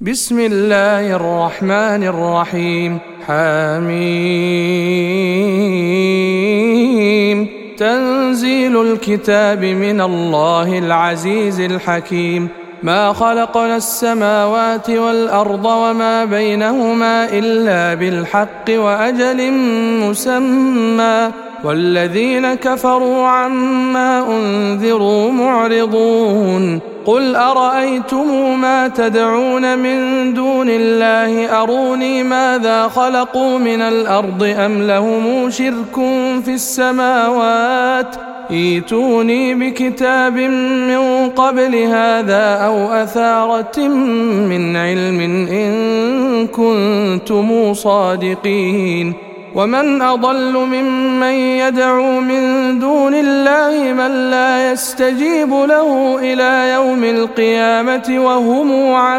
بسم الله الرحمن الرحيم. حميم. تنزيل الكتاب من الله العزيز الحكيم. ما خلقنا السماوات والأرض وما بينهما إلا بالحق وأجل مسمى، والذين كفروا عما أنذروا معرضون. قل أرأيتم ما تدعون من دون الله أروني ماذا خلقوا من الأرض أم لهم شرك في السماوات، ائتوني بكتاب من قبل هذا أو أثارة من علم إن كنتم صادقين. ومن أضل ممن يدعو من دون الله من لا يستجيب له إلى يوم القيامة وهم عن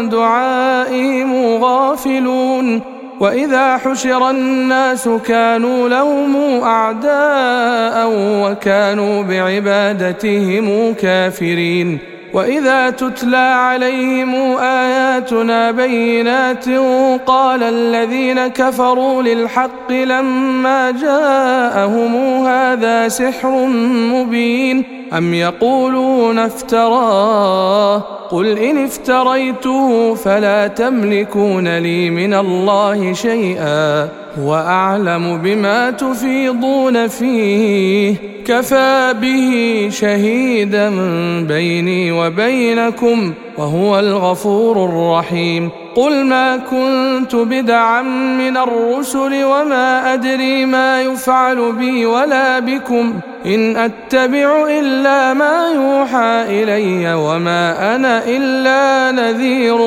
دعائهم غافلون. وإذا حشر الناس كانوا لهم أعداء وكانوا بعبادتهم كافرين. وإذا تتلى عليهم آياتنا بينات قال الذين كفروا للحق لما جاءهم هذا سحر مبين أم يقولون افتراه قل إن افتريته فلا تملكون لي من الله شيئا وأعلم بما تفيضون فيه كفى به شهيدا بيني وبينكم وهو الغفور الرحيم. قل ما كنت بدعا من الرسل وما أدري ما يفعل بي ولا بكم إن أتبع إلا ما يوحى إلي وما أنا إلا نذير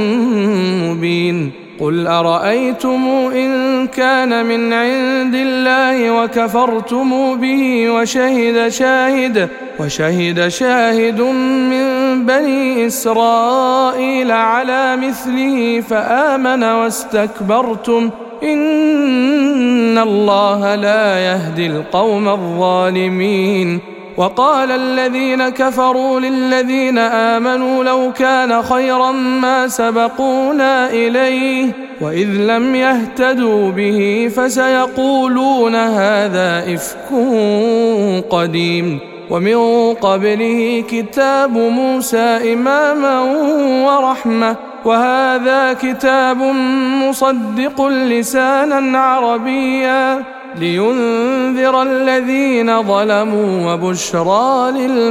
مبين. قل أرأيتم إن كان من عند الله وكفرتم به وشهد شاهد من بني إسرائيل على مثله فآمن واستكبرتم إن الله لا يهدي القوم الظالمين. وقال الذين كفروا للذين آمنوا لو كان خيرا ما سبقونا إليه وإذ لم يهتدوا به فسيقولون هذا إفك قديم. ومن قبله كتاب موسى إماما ورحمة وهذا كتاب مصدق لسانا عربيا لينذر الذين ظلموا وبشرى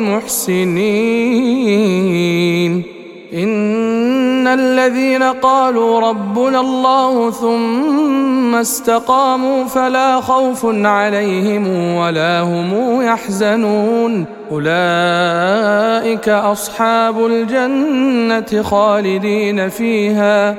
للمحسنين. إن الذين قالوا ربنا الله ثم استقاموا فلا خوف عليهم ولا هم يحزنون أولئك أصحاب الجنة خالدين فيها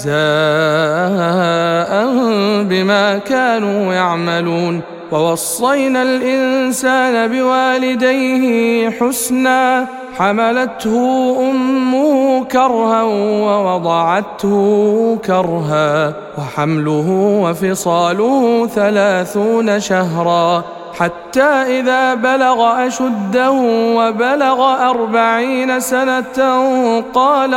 جزاء بما كانوا يعملون. ووصينا الإنسان بوالديه حسنا حملته أمه كرها ووضعته كرها وحمله وفصاله 30 شهرا حتى إذا بلغ أشده وبلغ 40 سنة قال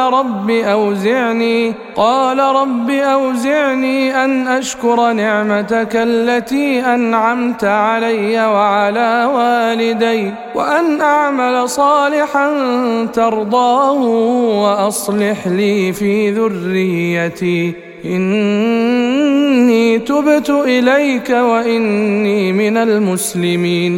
رب أوزعني أن أشكر نعمتك التي أنعمت علي وعلى والدي وأن أعمل صالحا ترضاه وأصلح لي في ذريتي إني تبت إليك وإني من المسلمين.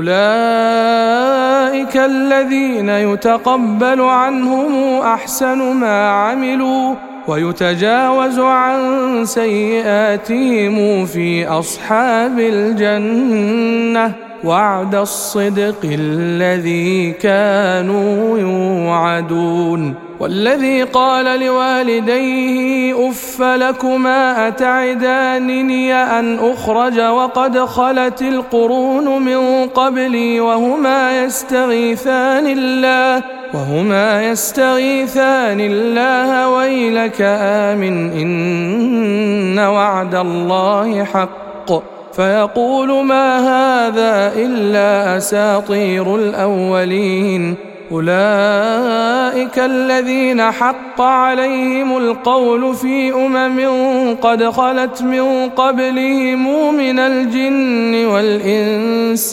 أولئك الذين يتقبل عنهم أحسن ما عملوا ويتجاوز عن سيئاتهم في أصحاب الجنة وعد الصدق الذي كانوا يوعدون. والذي قال لوالديه أف لكما أتعدانني أن أخرج وقد خلت القرون من قبلي وهما يستغيثان الله ويلك آمن إن وعد الله حق فيقول ما هذا إلا أساطير الأولين أولئك الذين حق عليهم القول في قد خلت من قبلهم من الجن والإنس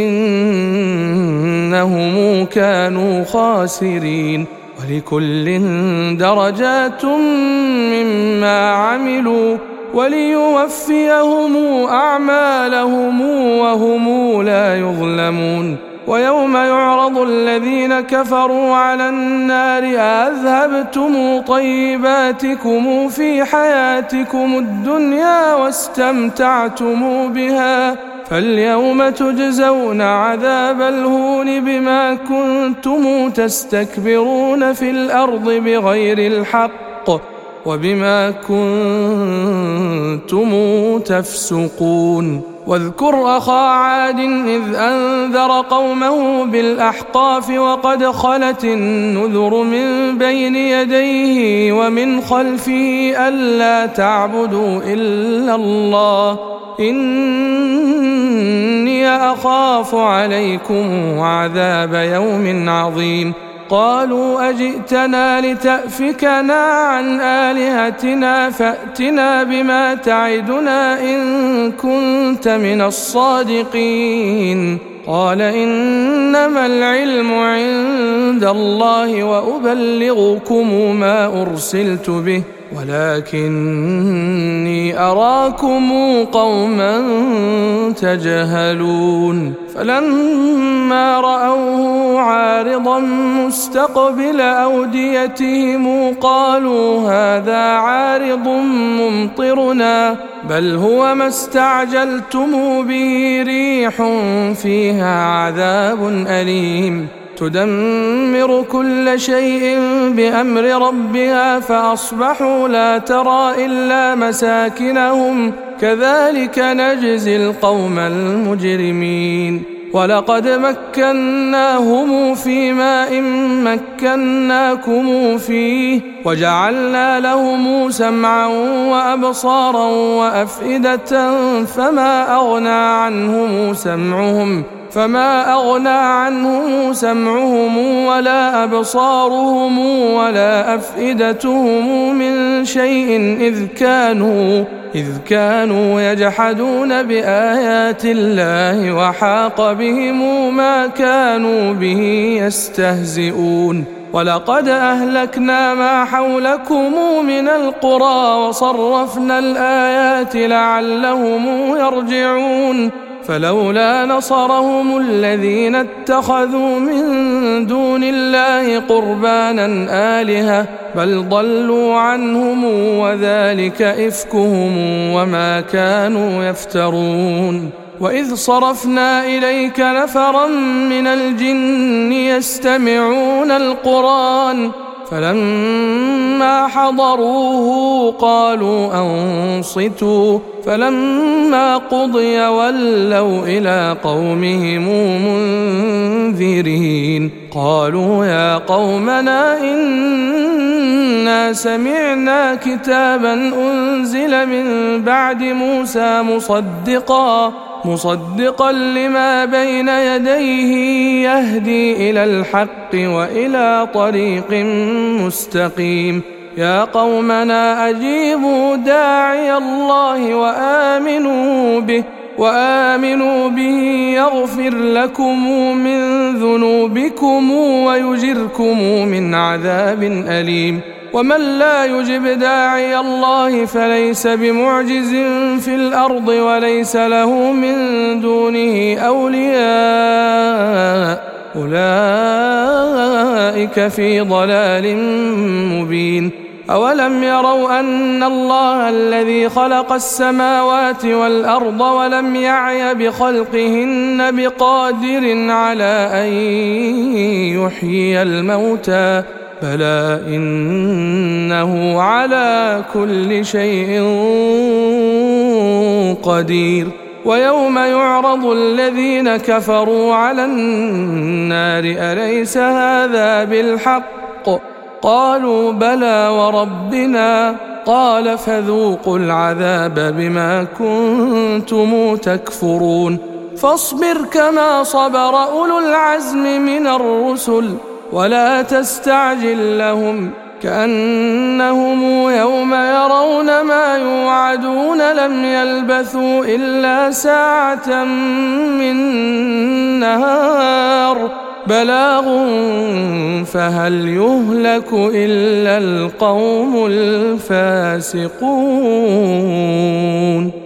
إنهم كانوا خاسرين ولكل درجات مما عملوا وليوفيهم أعمالهم وهم لا يظلمون ويوم يعرض الذين كفروا على النار أذهبتم طيباتكم في حياتكم الدنيا واستمتعتم بها فاليوم تجزون عذاب الهون بما كنتم تستكبرون في الأرض بغير الحق وبما كنتم تفسقون واذكر أخا عاد إذ أنذر قومه بالأحقاف وقد خلت النذر من بين يديه ومن خلفه ألا تعبدوا إلا الله إني أخاف عليكم عذاب يوم عظيم قالوا أجئتنا لتأفكنا عن آلهتنا فأتنا بما تعدنا إن كنت من الصادقين قال إنما العلم عند الله وأبلغكم ما أرسلت به ولكني أراكم قوما تجهلون فلما رأوه عارضا مستقبل أوديتهم قالوا هذا عارض ممطرنا بل هو ما استعجلتم به ريح فيها عذاب أليم تدمر كل شيء بأمر ربها فأصبحوا لا ترى إلا مساكنهم كذلك نجزي القوم المجرمين ولقد مكناهم في ماء مكناكم فيه وجعلنا لهم سمعا وأبصارا وأفئدة فما أغنى عنهم سمعهم ولا أبصارهم ولا أفئدتهم من شيء إذ كانوا يجحدون بآيات الله وحاق بهم ما كانوا به يستهزئون ولقد أهلكنا ما حولكم من القرى وصرفنا الآيات لعلهم يرجعون فلولا نصرهم الذين اتخذوا من دون الله قربانا آلهة بل ضلوا عنهم وذلك إفكهم وما كانوا يفترون وإذ صرفنا إليك نفرا من الجن يستمعون القرآن فلما حضروه قالوا أنصتوا فلما قضي ولوا إلى قومهم منذرين قالوا يا قومنا إنا سمعنا كتابا أنزل من بعد موسى مصدقا لما بين يديه يهدي إلى الحق وإلى طريق مستقيم يا قومنا أجيبوا داعي الله وآمنوا به يغفر لكم من ذنوبكم ويجركم من عذاب أليم ومن لا يجب داعي الله فليس بمعجز في الأرض وليس له من دونه أولياء أولئك في ضلال مبين أولم يروا أن الله الذي خلق السماوات والأرض ولم يعي بخلقهن بقادر على أن يحيي الموتى بلى إنه على كل شيء قدير ويوم يعرض الذين كفروا على النار أليس هذا بالحق قالوا بلى وربنا قال فذوقوا العذاب بما كنتم تكفرون فاصبر كما صبر أولو العزم من الرسل ولا تستعجل لهم كأنهم يوم يرون ما يوعدون لم يلبثوا إلا ساعة من نهار بلاغ فهل يهلك إلا القوم الفاسقون.